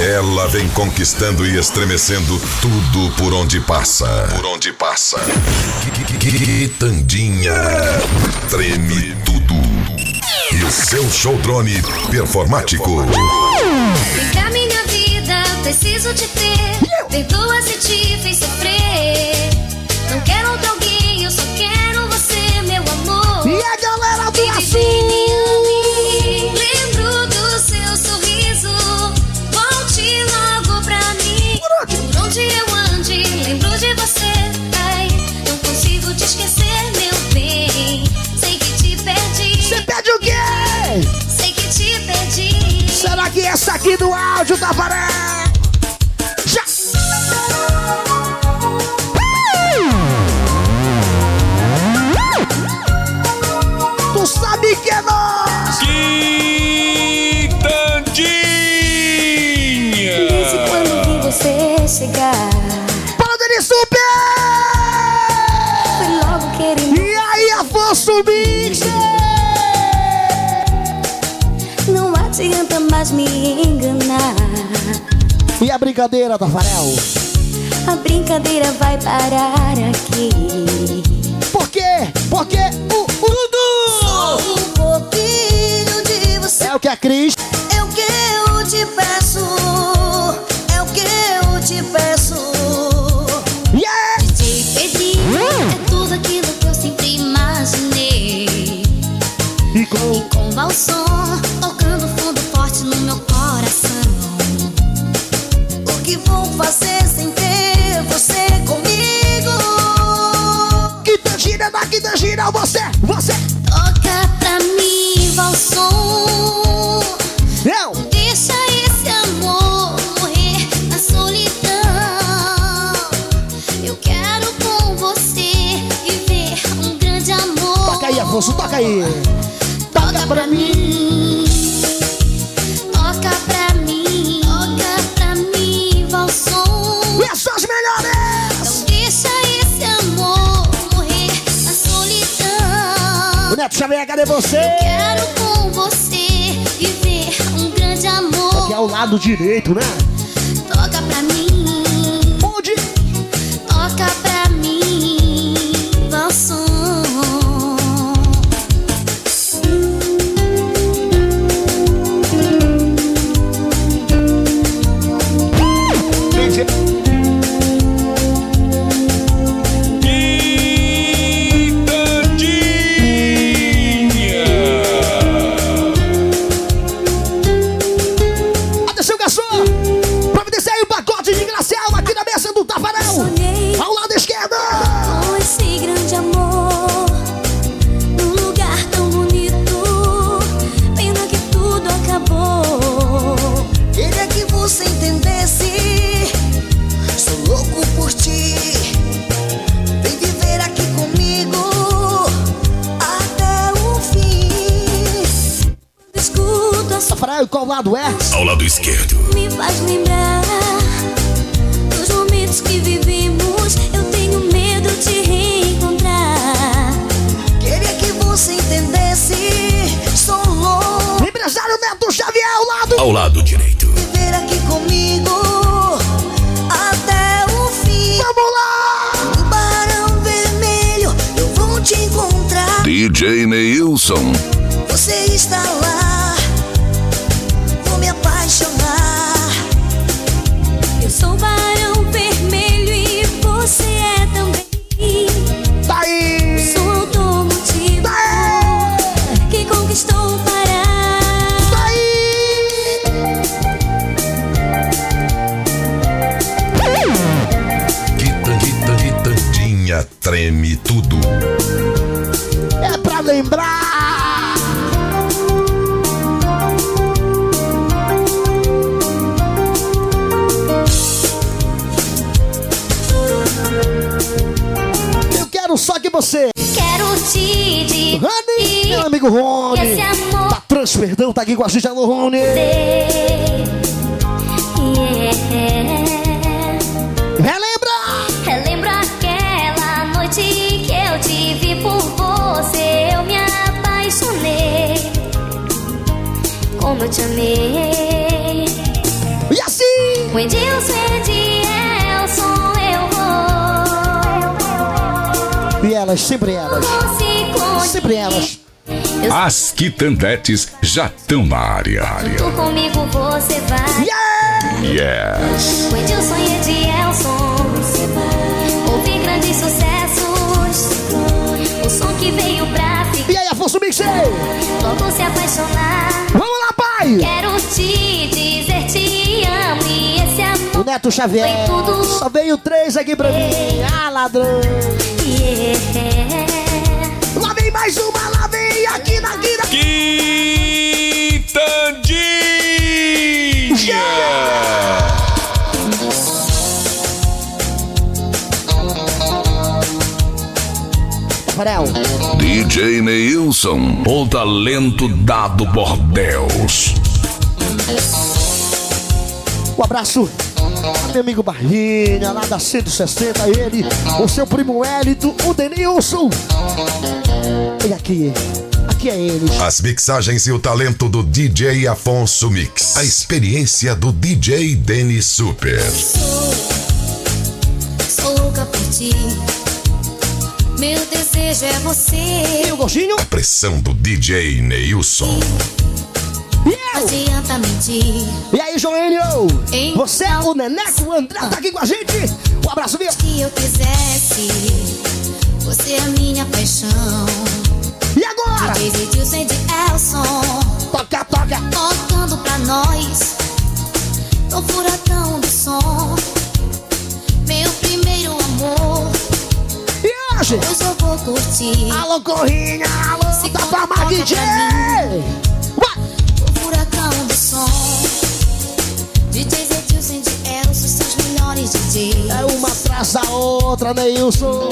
Ela vem conquistando e estremecendo tudo por onde passa. Quitandinha treme tudo. E o seu showdrone performático. Vem pra minha vida, preciso te ter. Perdoa se te fez sofrer. Não quero outro alguém, eu só quero você, meu amor. E a galera do Açu! Lembro do seu sorriso. Volte logo pra mim. Por onde eu ande, lembro de você. Ai, não consigo te esquecer, meu bem. Sei que te perdi. Você pede o quê? Sei que te perdi. Será que essa aqui do áudio da Varé? Já! Tu sabe que é nós! Quitandinha! Desde quando vi você chegar, Para dele super! foi logo querendo. E aí, Afonso Mix! Não adianta mais me enganar. E a brincadeira, Tafarel? A brincadeira vai parar aqui. Por quê? Porque Só um pouquinho de você. é o que a Cris... É o que eu te peço. É o que eu te peço. Yeah! Te pedir é tudo aquilo que eu sempre imaginei. E com... Com o som tocando fundo forte no meu coração. O que vou fazer sem ter você comigo? Quitandinha da Quitandinha, você! Toca pra mim, Valson. Eu! Deixa esse amor morrer na solidão. Eu quero com você viver um grande amor. Toca aí, Afonso, toca aí! Toca pra mim. Toca pra mim. Toca pra mim, Valson. E essas melhores! Não deixa esse amor morrer na solidão. O Neto Xavier, cadê você? Quero com você viver um grande amor. Aqui é o lado direito, né? Toca pra mim. Onde? Toca pra mim, Valson. Quitandinha! Atenção, garçom! Providencia aí o pacote de glacial aqui na mesa do Tafarel! Sonhei Ao lado esquerdo! com esse grande amor, num lugar tão bonito. Pena que tudo acabou. Queria que você entendesse, sou louco por ti. Vem viver aqui comigo até o fim. Escuto a sua Tafarel, qual lado é? Ao lado esquerdo. me faz lembrar dos momentos que vivimos. Eu tenho medo de reencontrar. Queria que você entendesse, sou louco. Empresário Neto Xavier, ao lado! Ao lado direito. Viver aqui comigo até o fim. Vamos lá! No Barão Vermelho eu vou te encontrar. DJ Neilson. Você está lá, vou me apaixonar. Eu sou Barão Vermelho e você é também. Tá aí! Sou automotivo que conquistou o Pará. Tá aí! Quitandinha treme tudo. É pra lembrar! Eu quero só que você, Quero te dizer Rony, meu amigo que Rony, esse amor da Transperdão, tá aqui com a gente, alô Rony. Relembra! Relembro aquela noite que eu te vi por você. Eu me apaixonei como eu te amei. E assim! O Edilson, Edielson, eu vou. E elas, sempre elas. Sempre elas. As Quitandetes já estão na área. Tu comigo você vai. Yes. O Edilson e Edielson, ouvi grandes sucessos. O som que veio pra ficar. E aí, Afonso Mixer? Logo se apaixonar. Vamos lá, pai! Quero te dizer te amo e esse amor. O Neto Xavier. Foi tudo. Só veio 3 aqui pra mim. Ah, ladrão. Yeah. Lá vem mais uma, lá vem aqui na guida. Quitandinha! Farel. DJ Neilson, o talento dado por Deus. Um abraço meu amigo Barrinha, lá da 160, ele, o seu primo Wellington, o Denilson. E aqui é eles. As mixagens e o talento do DJ Afonso Mix. A experiência do DJ Dennis Super. Sou louca por ti. Meu desejo é você. E o Gostinho? A pressão do DJ Neilson. Não adianta mentir. E aí, Joênio? Então, Você, o Neneco, o André tá aqui com a gente. Um abraço, meu. Que eu quisesse. Você é a minha paixão. E agora? DJ Edilson e Edielson, Toca. tocando pra nós no furacão do som. Meu primeiro amor. E hoje? Hoje eu vou curtir. Alô, Corrinha, alô, Se da toca Fama DJ. o furacão do som. DJs Edilson e Edielson, seus melhores DJs. É uma atrás da outra, Neilson.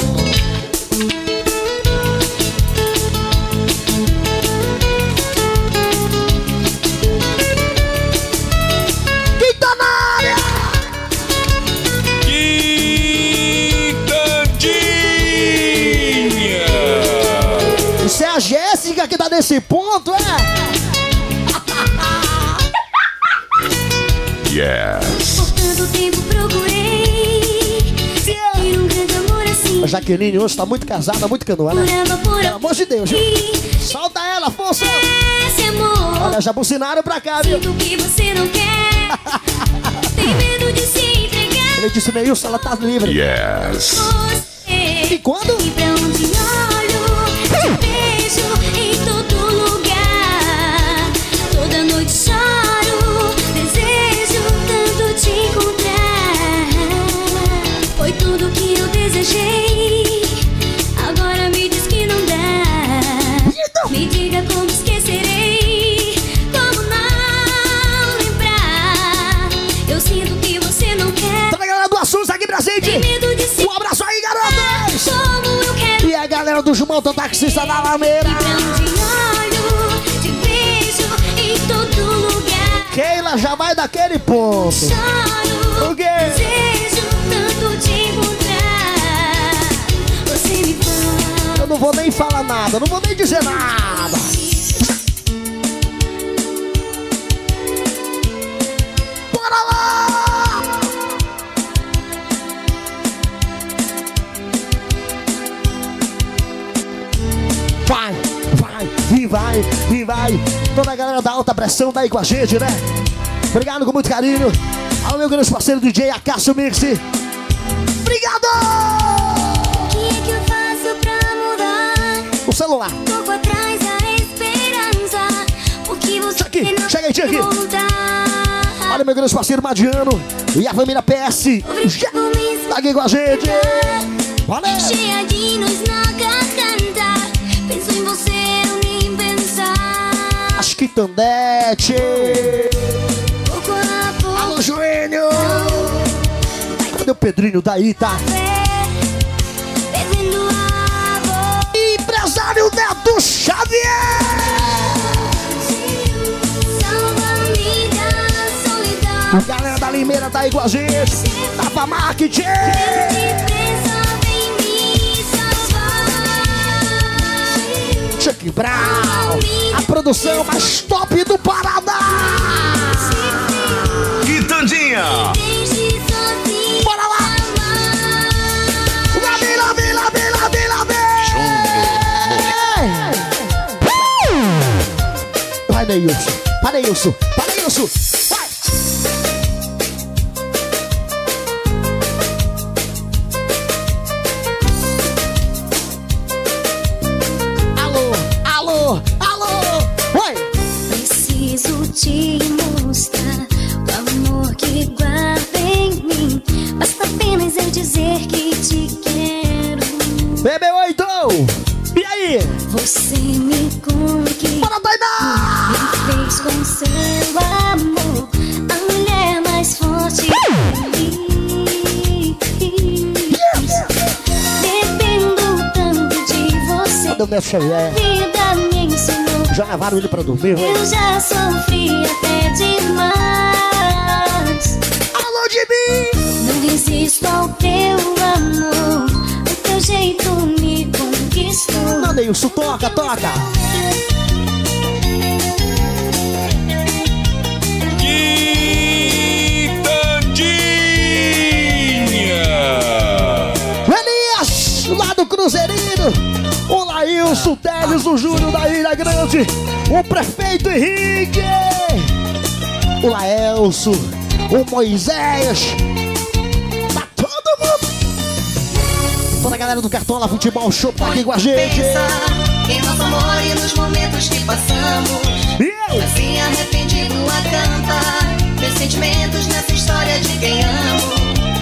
Quem tá na área? Quitandinha! Isso é a Jéssica que tá nesse ponto, é? Yes. Por tanto tempo procurei sentir um grande amor assim. A Jaqueline hoje tá muito casada, muito canoa, né? Jurava por Pelo amor de Deus, viu? aqui. Solta ela, Afonso! Esse amor. Olha, já buzinaram pra cá, viu? Sinto que você não quer. Tem medo de se entregar. Ele disse, Neilson, ela tá livre. Yes. Você. E quando? E pra onde olho, te vejo em todo lugar. Toda noite choro, desejo tanto te encontrar. Foi tudo que eu desejei. Agora me diz que não dá. Me diga como esquecerei. Como não lembrar. Eu sinto que você não quer. Tá na galera do Assuntos aqui pra gente. Tem medo de se Um abraço aí, garotas! como eu quero. E a galera do Jumão, do taxista da Lameira. Pra onde olho, te vejo em todo lugar. Keila já vai daquele ponto. Choro, O quê? desejo tanto te encontrar. Você me faz. Eu não vou nem falar nada, não vou nem dizer nada. Bora lá! Vai. Toda a galera da alta pressão tá aí com a gente, né? Obrigado com muito carinho. Ao meu grande parceiro DJ Acácio Mix. Obrigado! O que é que eu faço pra mudar? O celular. Pouco atrás da esperança. O que você Aqui, não chega aí, chega aqui. voltar. Olha meu grande parceiro Madiano e a família PS. Já tá aqui com a gente. Valeu! Cheia de nós na garganta. Penso em você, eu nem pensar. As Quitandete. Pouco a pouco. Alô, Joênio. Cadê o Pedrinho daí, tá? Bebendo água. Empresário Neto Xavier. Salva-me da solidão. A galera da Limeira tá aí com a gente. Tava Marketing. Pensa, vem me salvar. Chuck Brown. A produção mais top do Paraná. Quitandinha! Neilson. Para Neilson. Para Neilson. Vai. Alô, alô, alô. Vai. Preciso te mostrar o amor que guarda em mim. Basta apenas eu dizer que te quero. Bebê 8. E aí? Você me conquistou. Bora, Tainá! Me fez com seu amor a mulher mais forte que dependo tanto de você. Cadê o Neto Xavier? A vida me ensinou. Já levaram ele pra dormir, velho? Eu já sofri até demais. Alô, de mim! Não resisto ao teu amor. O teu jeito me conquistou. Não, Neilson, toca, toca. Elias, lá do Cruzeirinho. O Laílson Teles, o Júnior da Ilha Grande. O prefeito Henrique. O Laelso. O Moisés. Tá todo mundo. Toda a galera do Cartola Futebol Show tá aqui com a gente. Pensar em nosso amor e nos momentos que passamos. E eu? Assim arrependido a cantar meus sentimentos nessa história de quem amo.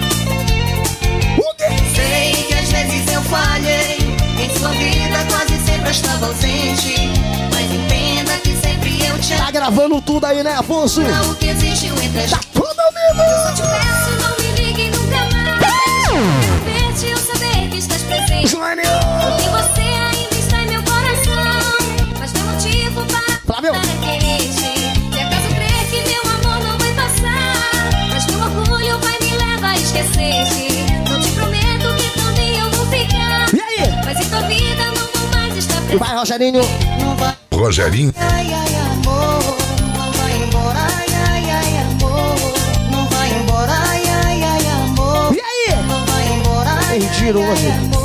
O quê? Sei que às vezes eu falhei, em sua vida quase sempre eu estava ausente. Mas entenda que sempre eu te Tá amo. gravando tudo aí, né, Afonso? O que existiu entre a Tá gente. tudo mesmo. Eu te peço, não me ligue nunca mais. Quero ver-te e eu saber que estás presente. Joênio! Porque você ainda está em meu coração. Mas não motivo Flávio. para querer-te. Se acaso crer que meu amor não vai passar, mas meu orgulho vai me levar a esquecer-te. Não te prometo que também eu vou ficar, E aí? mas em tua vida não vou mais estar presente. Vai, Rogerinho. Não vai, Rogerinho, ai, ai, amor. Não vai embora, ai, ai, ai, amor. Não vai embora, ai, ai, ai, amor. E aí? Não vai embora, ai, Perdiram ai, hoje. ai, amor.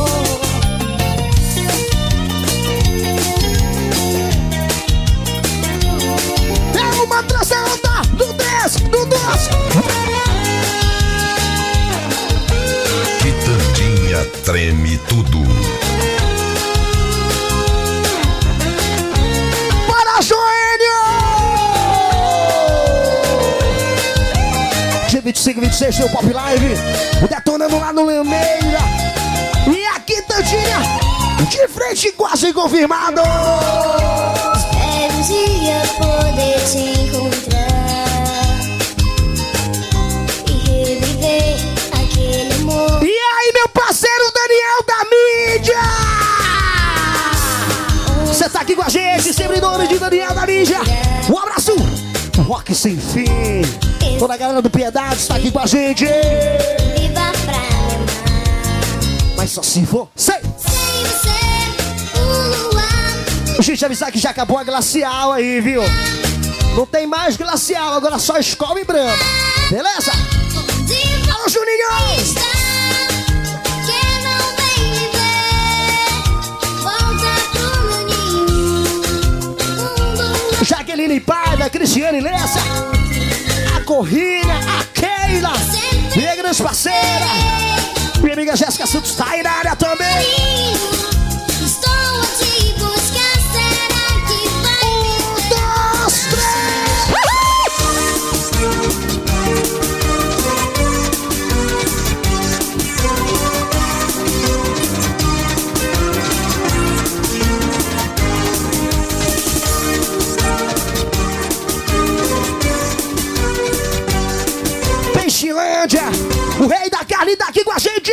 É uma trança alta do 10, do 12. Quitandinha treme tudo. Para Joênio! Dia 25 e 26 tem o Pop Live. O Detonando lá no Lemeira. E a Quitandinha de frente quase confirmado. Espero um dia poder te encontrar e reviver aquele amor. E aí, meu parceiro Daniel da mídia! Você tá aqui com a gente, sempre em nome de Daniel da mídia. Um abraço! Rock sem fim. Toda a galera do Piedade tá aqui com a gente. Viva pra me amar. Mas só se for. Sei! Sem você, o luar. Gente, avisar que já acabou a glacial aí, viu? Não tem mais glacial, agora só Skol e Brahma. Beleza? Onde Alô, Juninho! está? Que não vem me ver. Volta pro meu ninho. Jaqueline Paiva, Cristiane Lessa, a Corrida, a Keila, minha grande parceira, minha amiga Jéssica Santos tá aí na área também. Estou a te buscar, será que vai me 1, 2, 3. Peixilândia, o rei da carne tá aqui com a gente.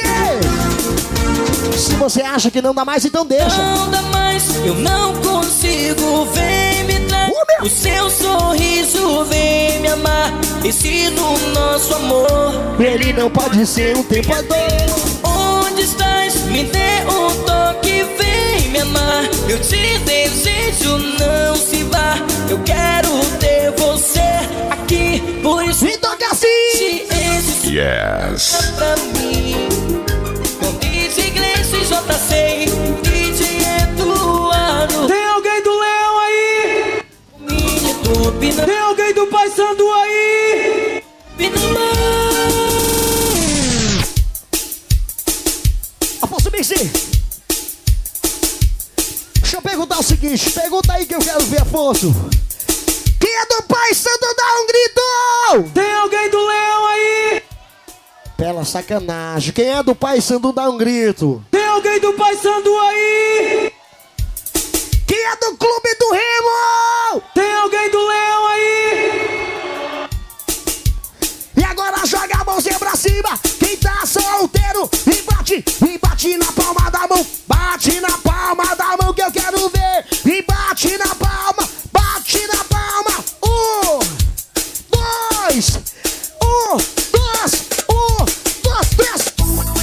Se você acha que não dá mais, então deixa. Não dá mais, eu não consigo, vem me dar. Ô, meu! O seu sorriso vem me amar. Ensina o nosso amor. Ele não pode ser um tempo a dois. Onde estás? Me dê um toque, vem me amar. Eu te desejo, não se vá. Eu quero ter você aqui, por isso E toca assim. esse Yes. pra mim. Com DJ Gleice e JC, DJ Eduardo. Tem alguém do Leão aí? Menino alguém do Pai Sandu aí? Afonso Mixi, deixa eu perguntar o seguinte. Pergunta aí que eu quero ver, Afonso. Quem é do Pai Sandu dá um grito? Tem alguém do Leão aí? Pela sacanagem. Quem é do Pai Sandu dá um grito? Tem alguém do Pai Sandu aí? Quem é do Clube do Remo? Tem alguém do Leão aí? E agora joga a mãozinha pra cima. Quem tá solteiro e bate na palma da mão. Bate na palma da mão que eu quero ver. E bate na palma, bate na palma. 1, 2, 1, 2, 3.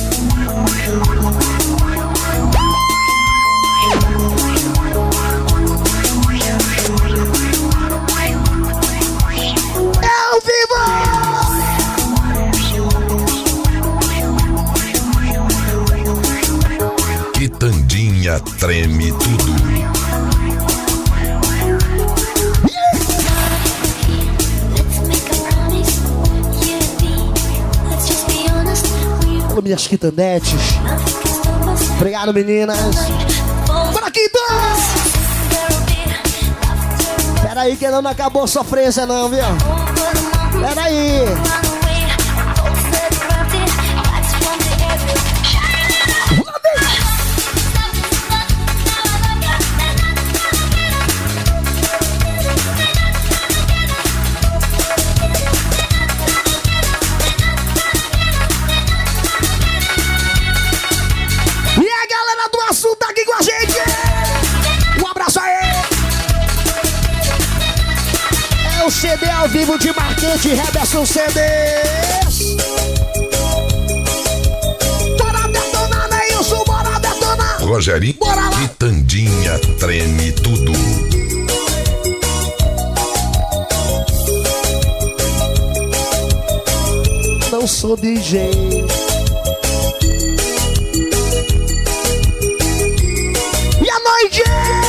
É ao vivo! Quitandinha treme tudo. Alô, minhas quitandetes. Obrigado, meninas. Bora, Quintas! Pera aí que ainda não acabou a sofrência não, viu? Pera aí. CD ao vivo de Marquete, Reberson CDs. Bora detonar, Neilson, bora detonar. Rogerinho, bora lá. Quitandinha treme tudo. Não sou DJ. E a noite?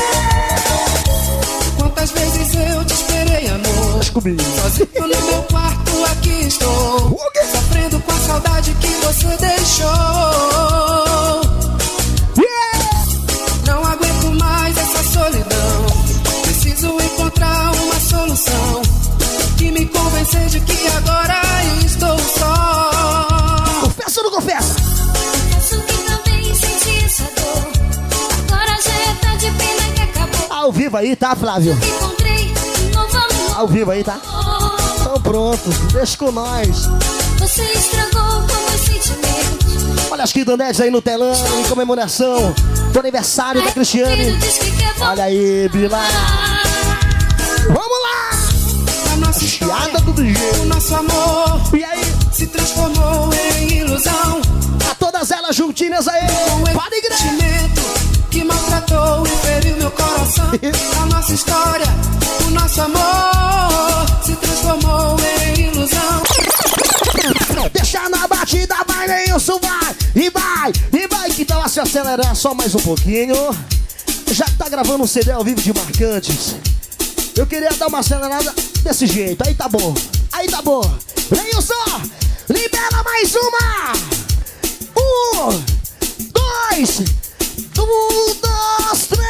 Quantas vezes eu te esperei, amor? Sozinho no meu quarto aqui estou, sofrendo com a saudade que você deixou. Não aguento mais essa solidão. Preciso encontrar uma solução que me convencer de que agora estou só. Confessa ou não confessa? Confesso que também senti essa dor. Agora já é tarde, pena que acabou. Ao vivo aí, tá, Flávio? Encontrei um novo amor. Ao vivo aí, tá? Então pronto, deixa com nós. Você estragou com meus sentimentos. Olha as quitandetes aí no telão, em comemoração do aniversário da Cristiane. Olha aí, Bila. Vamos lá! A nossa história, do DJ. o nosso amor, e aí? Se transformou em ilusão. A todas elas juntinhas aí. Para a sentimento que maltratou e feriu meu coração. A nossa história, o nosso amor se transformou em ilusão. Deixa na batida, vai, Neilson, vai. E vai, e vai. Que tal se acelerar só mais um pouquinho? Já que tá gravando um CD ao vivo de Marcantes, eu queria dar uma acelerada desse jeito. Aí tá bom, aí tá bom. Neilson, libera mais uma. 1, 2, 3.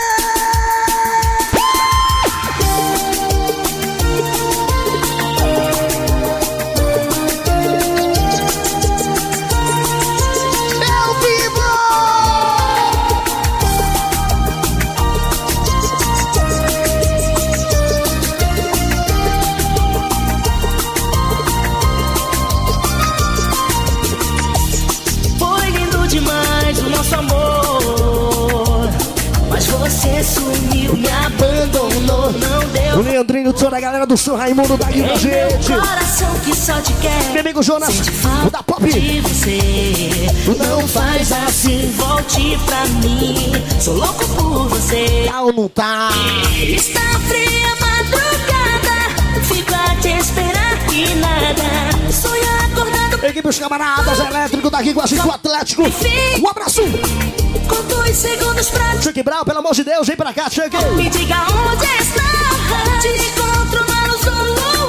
Você sumiu, me abandonou, não deu. O Leandrinho, toda a galera do São Raimundo tá aqui com a gente. Coração que só te quer. Meu amigo Jonas, o da Pop. De você. Não faz assim, volte pra mim. Sou louco por você. Tá ou não tá? Está fria a madrugada, fico a te esperar e nada. Sonho acordado. Equipe os camaradas elétricos daqui com a gente, o Atlético. Um abraço. Com 2 segundos pra te... Chuck Brown, pelo amor de Deus, vem pra cá, Chuck. Me diga onde está. Te encontro na luz do luar.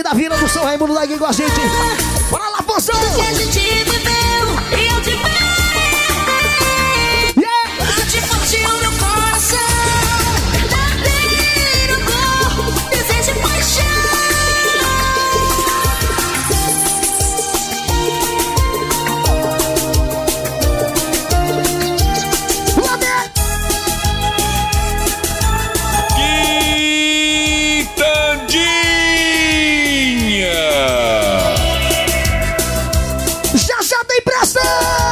da Vila do São Raimundo da com a gente. Bora lá, Poção! Que a gente viveu e eu te vi. Bate forte o meu coração. Verdadeiro amor, desejo e paixão. Já tem pressão!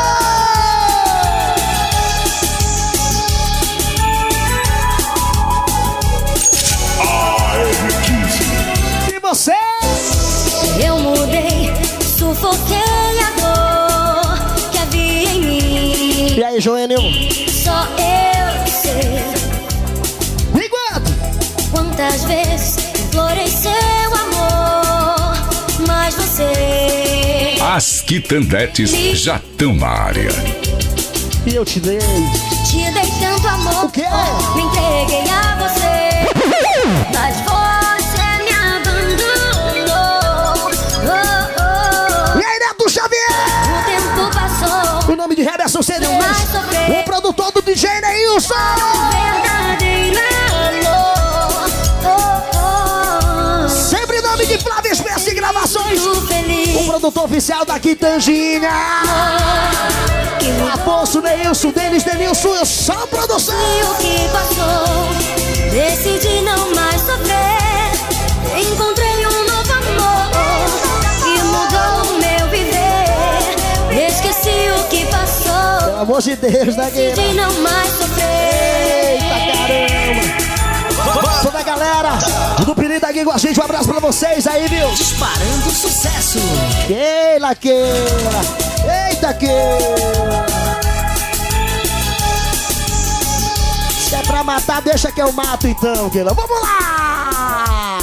E você? Eu mudei, sufoquei a dor que havia em mim. E aí, Joênio? Só eu sei Enquanto? quantas vezes implorei seu amor, mas você As quitandetes já estão na área. E eu te dei. te dei tanto amor. O quê? Me entreguei a você, mas você me abandonou. E aí, Neto Xavier? O tempo passou. O nome de Reberson CDs. Não mais sofrer. O produtor do DJ Neilson. Verdadeiro amor. Sempre nome de Flávio Espécie Gravações. Muito feliz. O produtor oficial da Quitanginha. Que mudou Afonso, Neilson, Denis, Denilson, eu sou produção. e o que passou. Decidi não mais sofrer. Encontrei um novo amor que mudou o meu viver. Esqueci o que passou. Pelo amor de Deus, né, Decidi guerreira? não mais sofrer. Eita caramba! Toda a galera do Pirinho aqui com a gente, um abraço pra vocês aí, viu? Disparando sucesso. Keila. Eita, Keila. Se é pra matar, deixa que eu mato então, Keila. Vamos lá!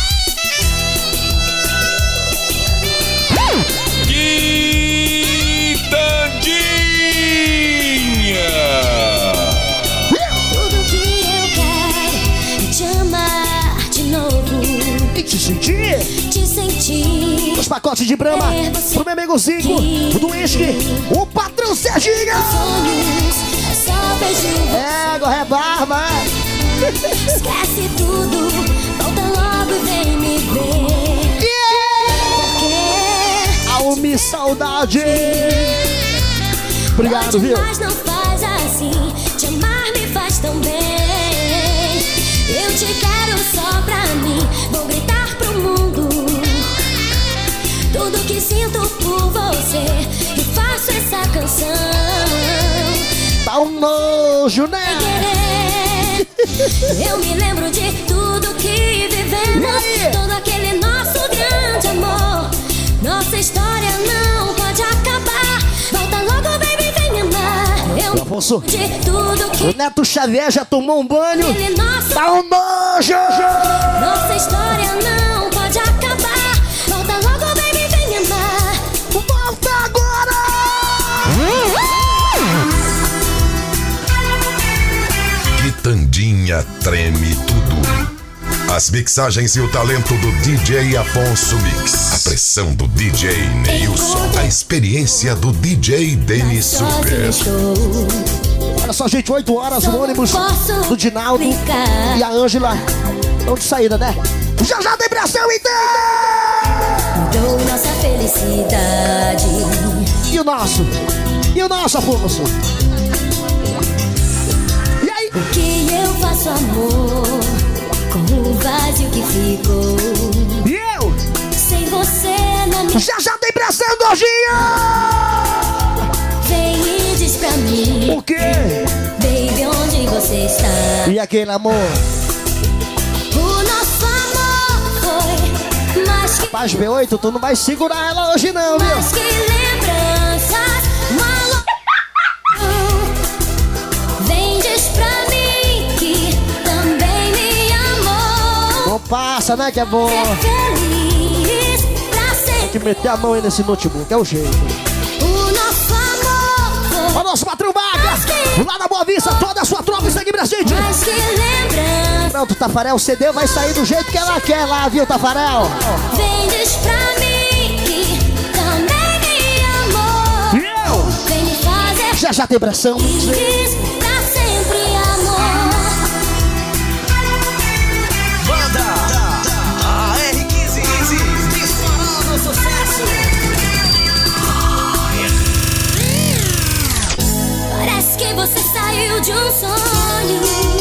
Tudo que eu quero é te amar de novo. E te sentir? Te sentir. Os pacotes de Brahma pro meu amigo Zico, o do Whisky, o patrão Serginho. Sonhos, só beijo. Égua, rebarba. Esquece tudo, volta logo e vem me ver. Porque Alme saudade. Obrigado, viu? mas não faz assim. Te amar me faz tão bem. Eu te quero só pra mim. Vou gritar pro mundo tudo que sinto por você. E faço essa canção. Tá um nojo, né? Eu me lembro de tudo que vivemos. Todo aquele nosso grande amor. Nossa história não pode acabar. Volta logo, baby, vem me amar. Eu Afonso, de tudo que o Neto Xavier já tomou um banho. aquele nosso. Tá um nojo. Nossa história não pode acabar. Volta logo, baby, vem me amar. Volta agora. Quitandinha treme tudo. As mixagens e o talento do DJ Afonso Mix. A pressão do DJ Neilson. A experiência do DJ Denis Sozinho Super. estou. Olha só, gente, 8 horas, o ônibus do Dinaldo Brincar. e a Ângela estão de saída, né? Já tem pressão, então! Mudou nossa felicidade. E o nosso? E o nosso, Afonso? E aí? O que eu faço, amor, com o vazio que ficou? E eu? Sem você na minha. Já tem pressão, Dojinha! Vem e diz pra mim, O quê? baby, onde você está? E aquele amor? O nosso amor foi mais que, Paz B8, tu não vai segurar ela hoje não, viu? mais que lembranças. Uma vem, diz pra mim que também me amou. Não passa, né, que é bom. Ser feliz pra Tem sempre. que meter a mão aí nesse notebook, é o jeito. O nosso amor foi Olha o nosso patrão Vaga, lá na Boa Vista, toda a sua tropa está aqui pra gente. mais que lembranças. Pronto, Tafarel, o CD vai sair do jeito que ela quer lá, viu, Tafarel? Vem, diz pra mim que também me amou. Vem me fazer Já tem pressão. feliz pra sempre, amor. Banda R15, disparando sucesso. Parece que você saiu de um sonho.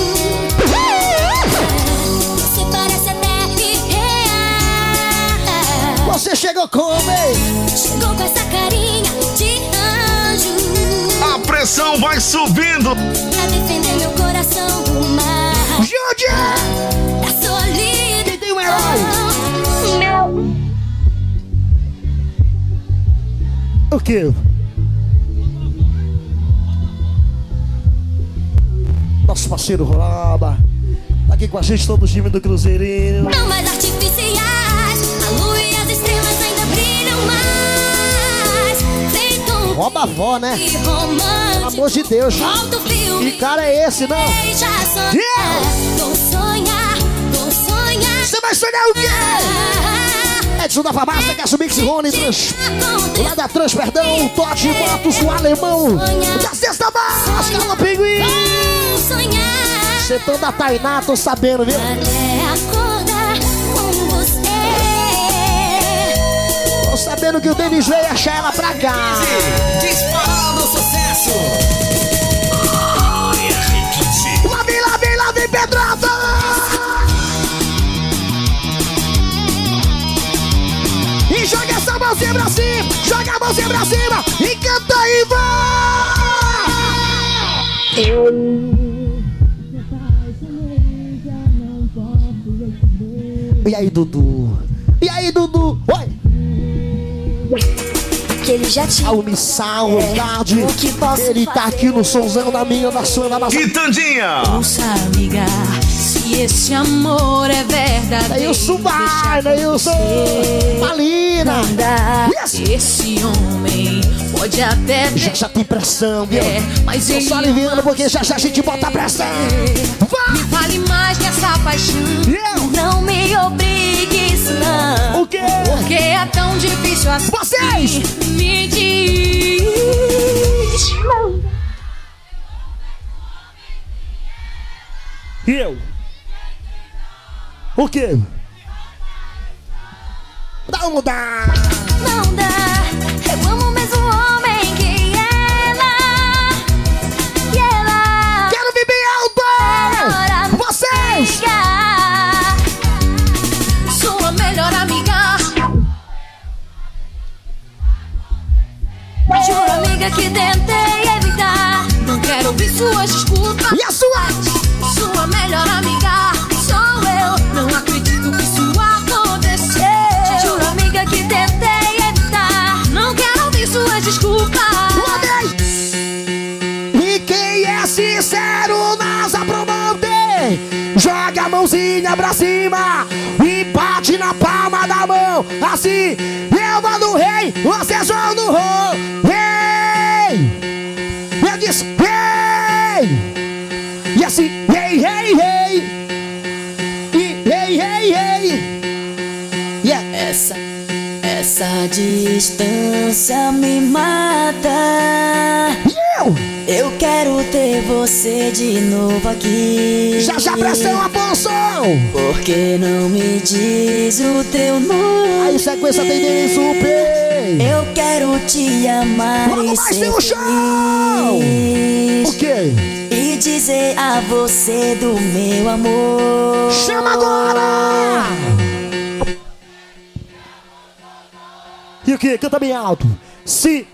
Você parece até irreal. Você chegou como, hein? Chegou com essa carinha de anjo A pressão vai subindo. pra defender meu coração do mal, Júlia! da solidão. Quem tem um herói? O quê? Nosso parceiro Roba tá aqui com a gente, todo o time do Cruzeirinho. Não mais artificiais, a lua e as estrelas ainda brilham mais. Feito um Roba a avó, né? filme romântico. Pelo amor de Deus. Volta o filme. Que cara é esse, não? Deixa sonhar. Vou sonhar, vou sonhar. Você vai sonhar o quê? Edson da Farmácia, Caço Mix, Rony, lá da Trans, perdão, Totti, Motos, o Alemão, da Sexta Máscara, o Pinguim. Vou sonhar. Setão da Tainá, tô sabendo, viu? Até acordar com você. Tô sabendo que o Denis veio achar ela pra cá. Disparando sucesso. Lá vem, Pedrada! E joga essa mãozinha pra cima, joga a mãozinha pra cima e canta aí, vai! E aí, Dudu? E aí, Dudu? Oi! Que ele já tinha. Almissal, tarde. o que posso Ele tá aqui no somzão da minha, da sua, da nossa. Quitandinha. Ouça, amiga, se esse amor é verdadeiro. Daí eu subai, daí eu sou Malina. Yes. Esse homem pode até ter. Já tem pressão, viu? Mas Tô ele só aliviando porque já a gente bota pressão. me fale mais que essa paixão. Eu? Não me obrigue, não. O quê? Porque é tão difícil assim. Vocês! Me diz. E eu? O quê? Dá ou não dá? Não dá, eu amo o mesmo homem que ela. E ela Quero vir bem alto! Vocês! Sua melhor amiga. Juro, amiga, que tentei evitar. Não quero ouvir suas desculpas. E a sua? Sua melhor amiga sou eu. Não acredito que isso aconteceu. Juro, amiga, que tentei evitar. Não quero ouvir suas desculpas. E quem é sincero nas apromante, joga a mãozinha pra cima e bate na palma da mão. Assim, eu vou no rei, você joga no rol. Rei! Eu disse, rei! E assim, rei, rei, rei! E rei, rei, rei! Yeah! Essa distância me mata. Eu quero ter você de novo aqui. Já pressão, Afonso! Por que não me diz o teu nome? Aí sequência tem Denis Super. Eu quero te amar Logo e mais ser tem o show! feliz. O quê? E dizer a você do meu amor. Chama agora! E o que? Canta bem alto. Se...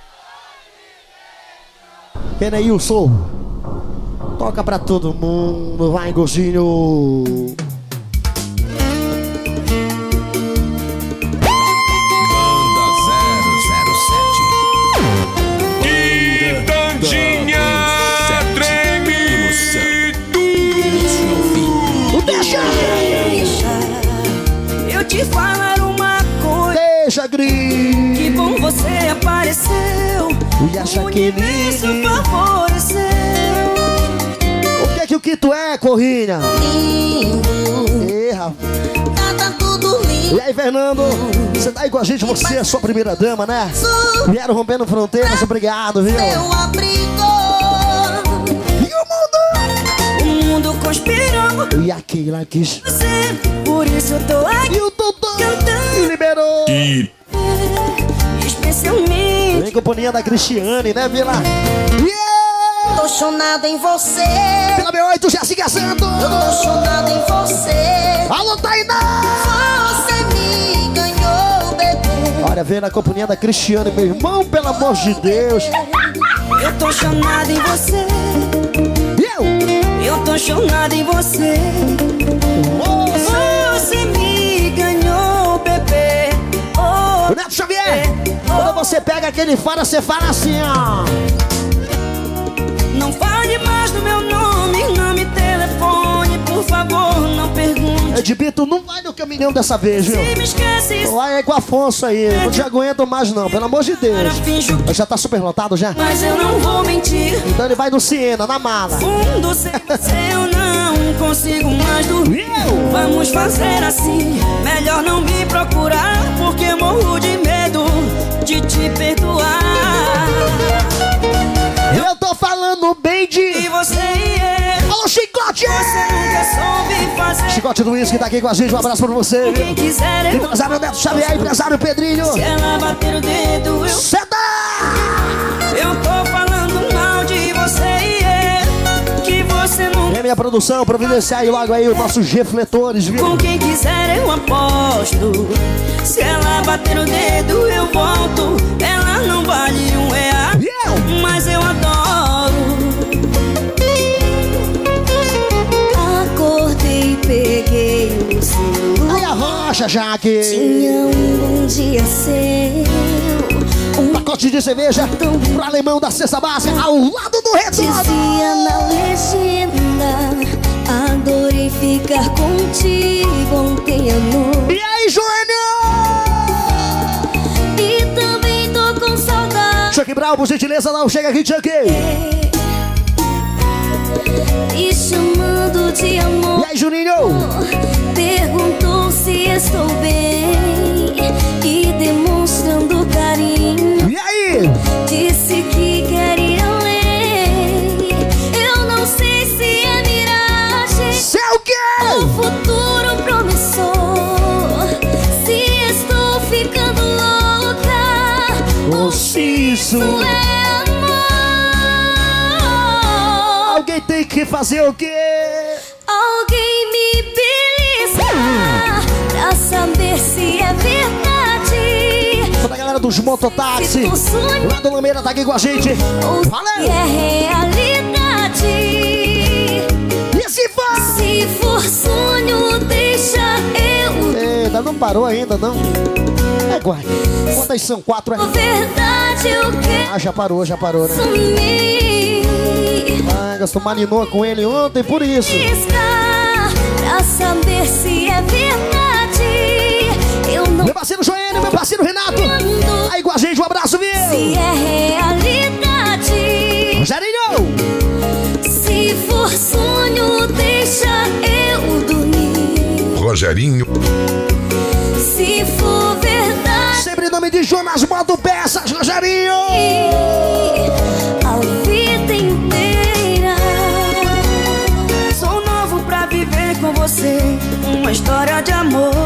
Eneilson, toca pra todo mundo, vai, gordinho. Banda 007. Quitandinha. Treme Deixa! Eu te falar uma coisa. Deixa, Gris. Que bom você apareceu. E acha O que universo ninguém... favoreceu. O que é que tu é? né, Corrinha? Lindo, tá tudo lindo. E aí, Fernando? Você tá aí com a gente, você é a sua primeira dama, né? Vieram rompendo fronteiras, obrigado, viu? Meu abrigo. E o O mundo conspirou. mundo? E aquilo quis. Você, por isso eu tô aqui E o Totó cantando. liberou. Especialmente. Vem companhia da Cristiane, né, Vila? Tô chonada em você. Pela B8, Jéssica Santos. Eu tô chonada em você. Alô, Tainá! Você me ganhou, bebê. Olha, vem na companhia da Cristiane, meu irmão, pelo amor de Deus. Eu tô chonada em você. Eu tô chonada em você. Você me ganhou, bebê. Oh, O Neto Xavier, quando você pega aquele fora, você fala assim, ó. não fale mais do meu nome, não me telefone, por favor, não pergunte. Edbito, não vai no caminhão dessa vez, viu? Se me esquece, Vai aí com o Afonso aí, não te aguento mais não, pelo amor de Deus. finjo que... Já tá super lotado já? Mas eu não vou mentir. Então ele vai no Siena, na mala. Fundo sem você eu não consigo mais dormir. Vamos fazer assim, melhor não me procurar, porque morro de medo de te perdoar. Eu tô falando bem E de... você é, Alô, Chicote! você nunca soube fazer. Chicote do Whisky tá aqui com a gente, um abraço pra você, viu? Quem quiser eu... Empresário Neto Xavier, empresário Pedrinho. Se ela bater o dedo eu... Senta! Eu tô falando mal de você e é que você nunca... Vem minha produção, providenciar aí logo aí os nossos refletores, viu? Com quem quiser eu aposto. Se ela bater o dedo eu volto. Ela não vale R$1, mas eu adoro. Acordei, peguei o celular. Aí a rocha, Jaque. Tinha um bom dia seu. Um Pacote de cerveja pro alemão da cesta básica ao lado do retorno. dizia na legenda: adorei ficar contigo ontem à noite. E aí, Júnior? E também tô com saudade. Chuck Brown, por gentileza, não chega aqui, Chuck. E chamando de amor. E aí, Juninho? Perguntou se estou bem. E demonstrando carinho, E aí? disse que quer ir além. Eu não sei se é miragem Cê é o quê? ou futuro promissor. Se estou ficando louca Ou se isso... é amor. Alguém tem que fazer o quê? Alguém me beliscar pra saber se é verdade. Toda a galera dos mototáxi Se tu sonha lá do Lameira tá aqui com a gente. ou se Valeu! é realidade. E se for? Se for sonho, deixa eu. Eita, não parou ainda, não? É, guai. Quantas são? 4, é? Verdade, eu quero Ah, já parou, né? sumir. Ah, gastou marinou com ele ontem, por isso. Piscar pra saber se é verdade. Eu não Meu parceiro Joênio, meu parceiro Renato. ando Aí com a gente, um abraço, viu? se é realidade. Rogerinho! Se for sonho, deixa eu dormir. Rogerinho, Se for verdade, Sempre em nome de Jonas Moto Peças, Rogerinho! a vida inteira. Sou novo pra viver com você uma história de amor.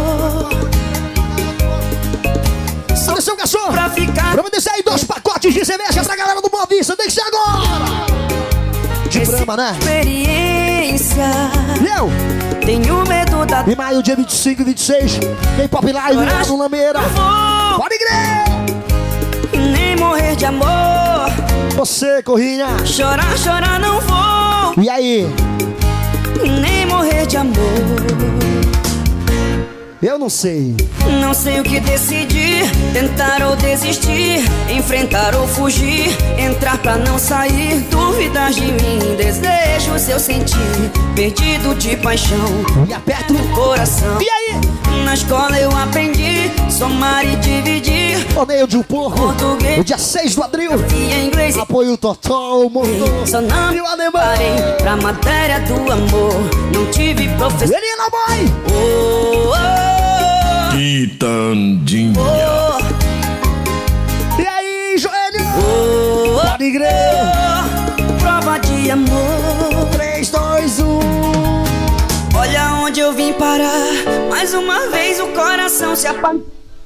Atenção, garçom! Pra ficar Vamos descer aí 2 pacotes de cerveja pra galera do Boa Vista, tem que ser agora! De Brahma, né? experiência. E eu? Tenho medo da Em maio, dia 25 e 26, tem Pop Live lá no Lameira. vou Pode crer! nem morrer de amor. Você, Corrinha. Chorar, chorar não vou, E aí? nem morrer de amor. Eu não sei. Não sei o que decidir, tentar ou desistir, enfrentar ou fugir, entrar pra não sair, dúvidas de mim, desejo anos eu senti, perdido de paixão. E aperta o coração. E aí? Na escola eu aprendi somar e dividir. Torneio de um porco. Português. O dia 6 do abril. E em inglês. Apoio total, motor. Só não e o alemão. parei pra matéria do amor. Não tive professor. Menina boy. Oh, oh, Quitandinha. oh, E aí, Joelho? oh, Pode igreja. oh, prova de amor. 3, 2, 1. Olha onde eu vim parar. Mais uma vez o coração se apagou.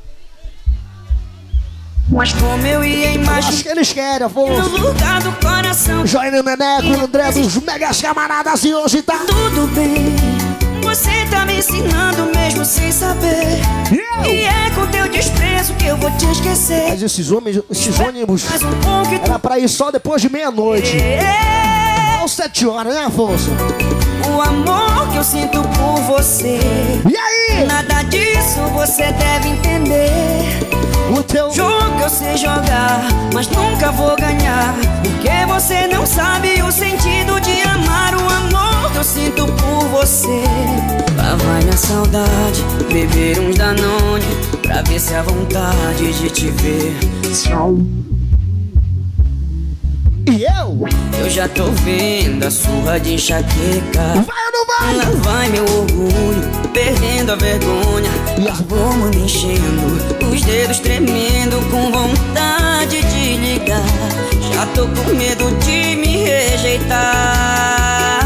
Mas como eu ia imaginar. Acho que eles querem, avô. No lugar do coração. Joelho Neneco, André dos Megas Camaradas. E hoje tá tudo bem. Você tá me ensinando mesmo sem saber. E é com teu desprezo que eu vou te esquecer. Mas esses ônibus Mais um pouco e tu era pra ir só depois de meia-noite. Às 7 horas, né, Afonso? o amor que eu sinto por você. E aí? Nada disso você deve entender. O teu jogo eu sei jogar, mas nunca vou ganhar, porque você não sabe o sentido de amar. O amor que eu sinto por você. Lá vai minha saudade, beber uns Danone, pra ver se a vontade de te ver. E eu já tô vendo a surra de enxaqueca. Vai ou não vai? Lá vai meu orgulho, perdendo a vergonha. E as bombas me enchendo, os dedos tremendo, com vontade de ligar. Já tô com medo de me rejeitar.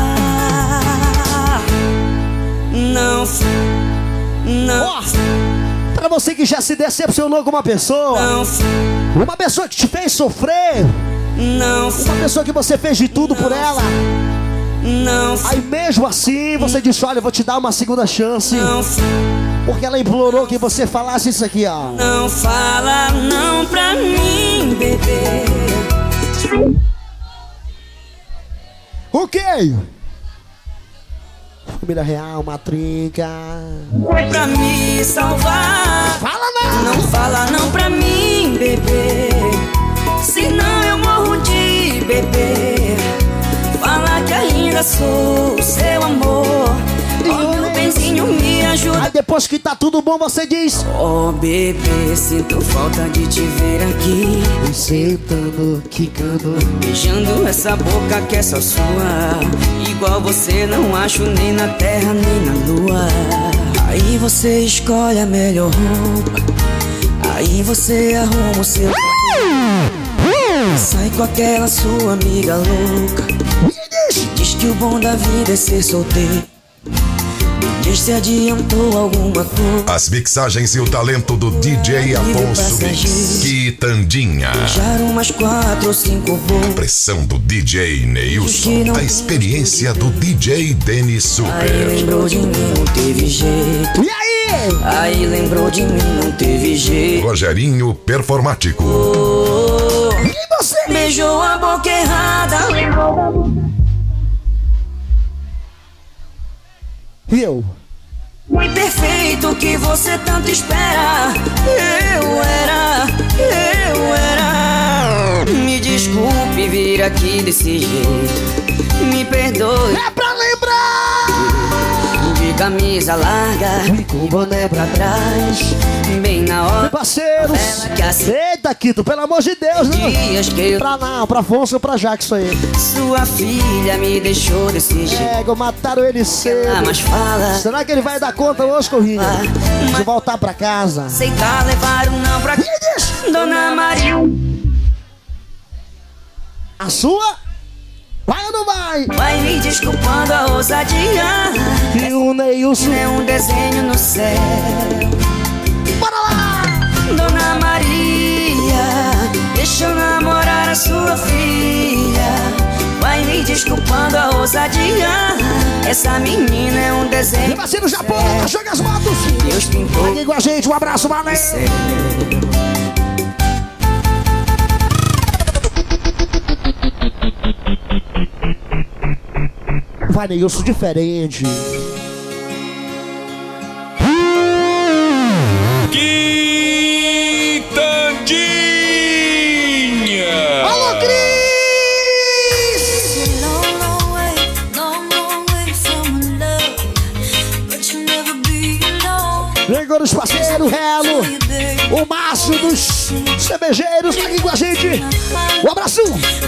Não. Pra você que já se decepcionou com uma pessoa, uma pessoa que te fez sofrer, uma pessoa que você fez de tudo por ela, aí mesmo assim você disse: olha, eu vou te dar uma segunda chance, porque ela implorou que você falasse isso aqui, ó. Não fala não pra mim, bebê. O quê? Família real, uma trinca. Pra me salvar. Fala não! Não fala não pra mim, bebê. Senão eu morro de bebê. Fala que ainda sou o seu amor. Oh, meu benzinho, me ajuda. Aí depois que tá tudo bom, você diz: oh, bebê, sinto falta de te ver aqui. Sentando, quicando, beijando essa boca que é só sua. Igual você não acho nem na terra nem na lua. Aí você escolhe a melhor roupa, aí você arruma o seu sai com aquela sua amiga louca. Diz que o bom da vida é ser solteiro. Diz se adiantou alguma coisa. As mixagens e o talento do DJ Afonso Mix. Quitandinha. Já umas 4 ou 5 boas. A pressão do DJ Neilson. A experiência do DJ Denis Super. Aí lembrou de mim, não teve jeito. E aí? Aí lembrou de mim, não teve jeito. Rogerinho Performático. Oh, e você beijou a boca errada. Lembrou da boca. E eu? Muito perfeito que você tanto espera. Eu era. Me desculpe vir aqui desse jeito. Me perdoe. É pra lembrar! De camisa larga e com boné pra trás, bem na hora. Meu parceiros, eita, Quito, pelo amor de Deus, não. Pra não, pra Afonso ou pra Jackson aí. Sua filha me deixou desse jeito. Mataram ele cedo. Mas fala. Será que ele vai dar conta hoje, Corrinha? De voltar pra casa. Aceitar levar um não pra Dona Maria. A sua? Vai ou não vai? Vai me desculpando a ousadia. E o Neilson é um desenho no céu. Bora lá! Dona Maria, deixa eu namorar a sua filha. Vai me desculpando a ousadia. Essa menina é um desenho. Meu parceiro Japão, joga as motos. Deus pintou aqui com a gente, um abraço, valeu. Vai, Neilson, diferente. Quitandinha! Alô, Cris! dos parceiros, Relo, o Márcio dos cervejeiros tá aqui com a gente. Um abraço!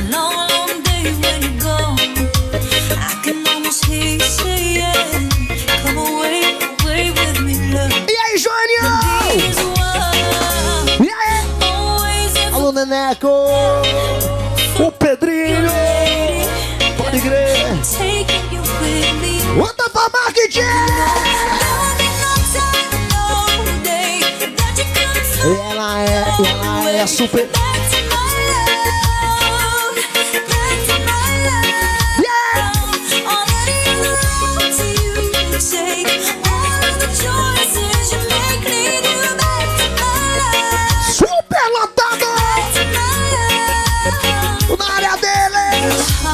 E aí, Joaninho? E aí? Alô, Neneco! O Pedrinho! Pode crer! Outra pra marketing! Ela é super... Super lotado! Na área dele!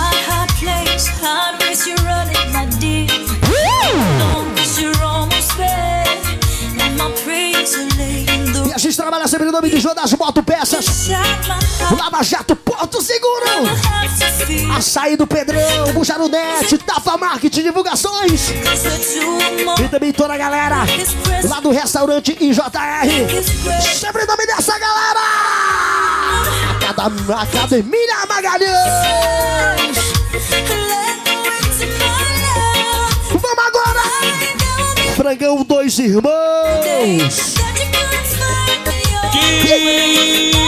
E a gente trabalha sempre no nome de João das Motopeças. Lava Jato, Porto Seguro. Açaí do Pedrão, Bujarunete, Tafa Marketing, divulgações. E também toda a galera lá do restaurante IJR. Sempre no nome dessa galera. Academia Magalhães. Vamos agora. Frangão, dois irmãos. Que